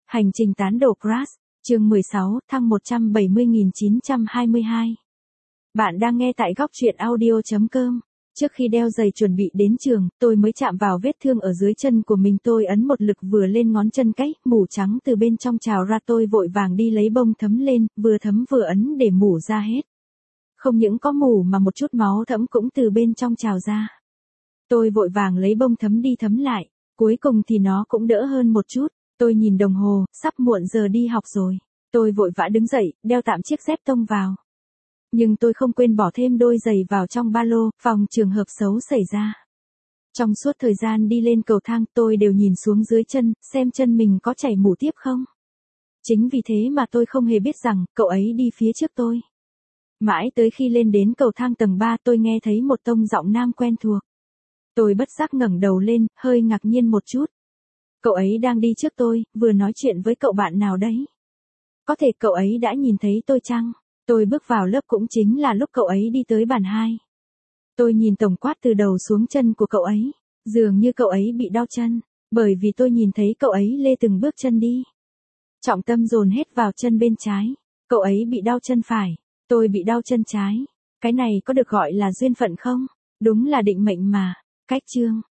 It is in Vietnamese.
Hành trình tán đồ Crash, chương 16, thăng 170.922. Bạn đang nghe tại góc truyện audio.com. Trước khi đeo giày chuẩn bị đến trường, tôi mới chạm vào vết thương ở dưới chân của mình. Tôi ấn một lực vừa lên ngón chân cái, mủ trắng từ bên trong trào ra. Tôi vội vàng đi lấy bông thấm lên, vừa thấm vừa ấn để mủ ra hết. Không những có mủ mà một chút máu thấm cũng từ bên trong trào ra. Tôi vội vàng lấy bông thấm đi thấm lại, cuối cùng thì nó cũng đỡ hơn một chút. Tôi nhìn đồng hồ, sắp muộn giờ đi học rồi. Tôi vội vã đứng dậy, đeo tạm chiếc dép tông vào. Nhưng tôi không quên bỏ thêm đôi giày vào trong ba lô, phòng trường hợp xấu xảy ra. Trong suốt thời gian đi lên cầu thang, tôi đều nhìn xuống dưới chân, xem chân mình có chảy mủ tiếp không. Chính vì thế mà tôi không hề biết rằng, cậu ấy đi phía trước tôi. Mãi tới khi lên đến cầu thang tầng 3, tôi nghe thấy một tông giọng nam quen thuộc. Tôi bất giác ngẩng đầu lên, hơi ngạc nhiên một chút. Cậu ấy đang đi trước tôi, vừa nói chuyện với cậu bạn nào đấy. Có thể cậu ấy đã nhìn thấy tôi chăng? Tôi bước vào lớp cũng chính là lúc cậu ấy đi tới bàn 2. Tôi nhìn tổng quát từ đầu xuống chân của cậu ấy. Dường như cậu ấy bị đau chân, bởi vì tôi nhìn thấy cậu ấy lê từng bước chân đi. Trọng tâm dồn hết vào chân bên trái. Cậu ấy bị đau chân phải, tôi bị đau chân trái. Cái này có được gọi là duyên phận không? Đúng là định mệnh mà. Cách chương.